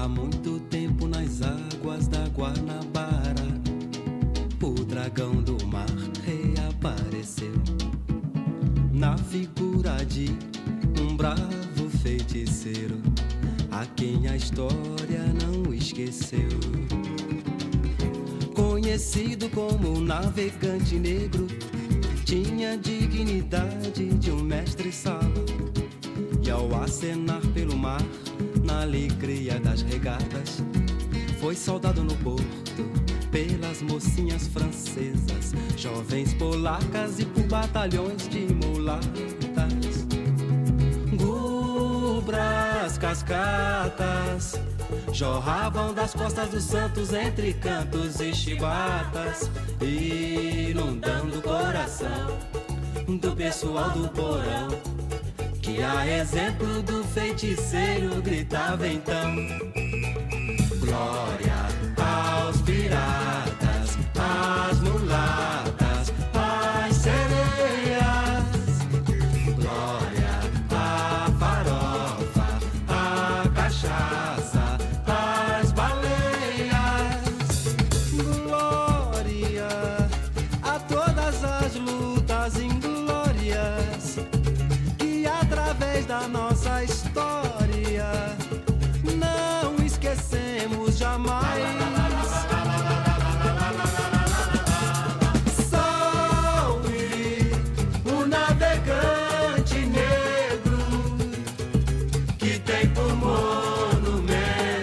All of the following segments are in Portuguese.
muito tempo nas águas da Guanabara, o dragão do mar reapareceu na figura de um bravo feiticeiro, a quem a história não esqueceu. Conhecido como o navegante negro, tinha a dignidade de um mestre-sala, e ao acenar pelo mar, na alegria das regatas, foi saudado no porto pelas mocinhas francesas, jovens polacas e por batalhões de mulatas. Gubras, cascatas jorravam das costas dos santos entre cantos e chibatas, inundando o coração do pessoal do porão, que a exemplo do feiticeiro gritava então: glória aos piratas, às mulatas, às sereias, glória à farofa, à cachaça, às baleias, glória a todas as lutas inglórias que através da nossa história não esquecemos jamais. Salve o navegante negro, que tem por monumento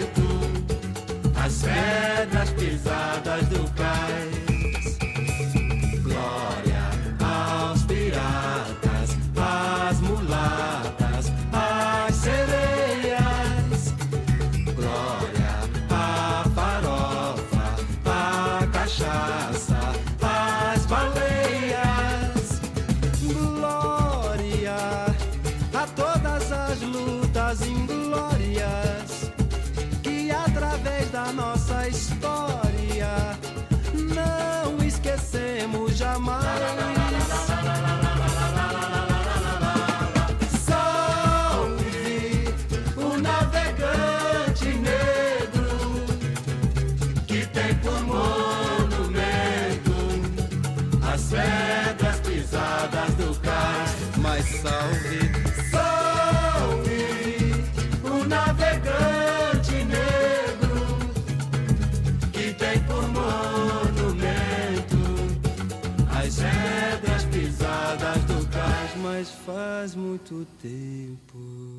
as pedras pisadas do cais. Glória aos piratas, às mulatas, às sereias, glória à farofa, à cachaça, às baleias, glória a todas as lutas inglórias que através da nossa história não esquecemos jamais. Salve o navegante negro, que tem por monumento as pedras pisadas do cais. Mas salve, salve o navegante negro, que tem por monumento as pedras pisadas do cais. Mas faz muito tempo